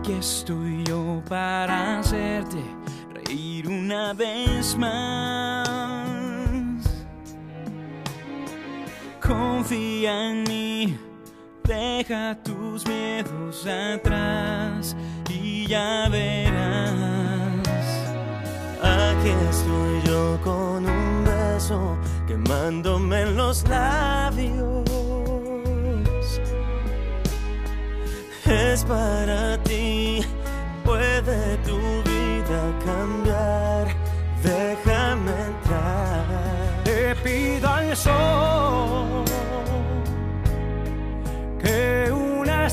Aquí estoy yo para hacerte reír una vez más. Confía en mí, deja tus miedos atrás y ya verás. Aquí estoy yo con un beso quemándome en los labios. Es para ti, puede tu vida cambiar. Déjame entrar. Te pido al sol que una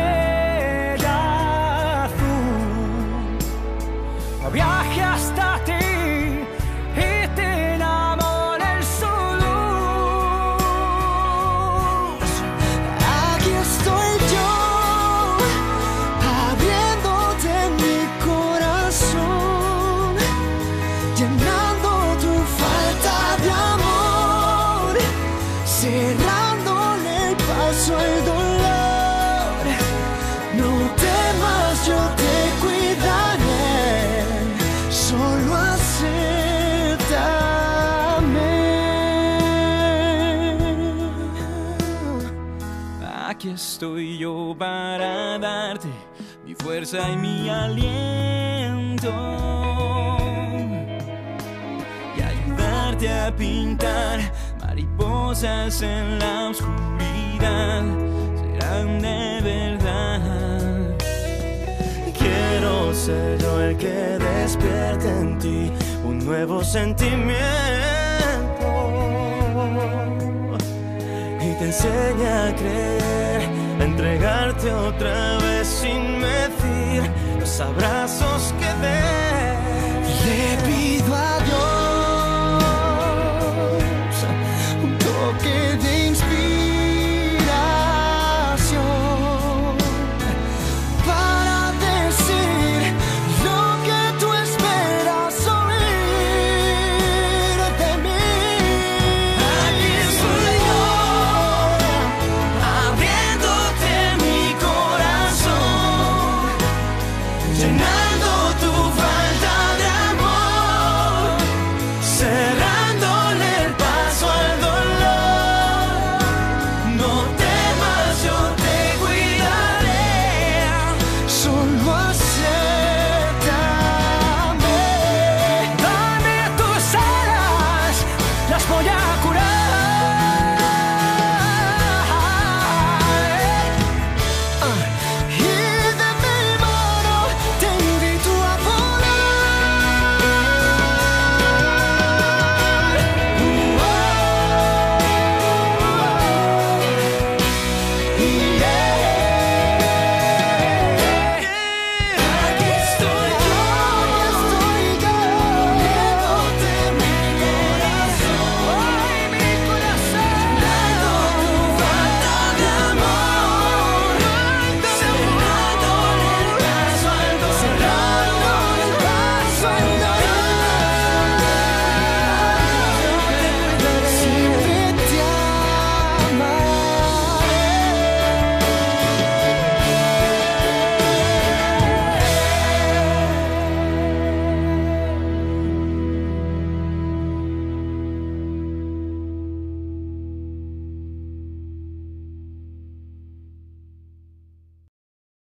estrella azul viaje hasta ti y te enamore en su luz. Aquí estoy yo, abriéndote mi corazón, llenando tu falta de amor, cerrándole el paso al dolor. No temas, yo te cuidaré, solo acéptame. Aquí estoy yo para darte mi fuerza y mi aliento y ayudarte a pintar mariposas en la oscuridad. Serán de verdad. Quiero ser yo el que despierte en ti un nuevo sentimiento y te enseñe a creer, a entregarte otra vez sin medir los abrazos que des.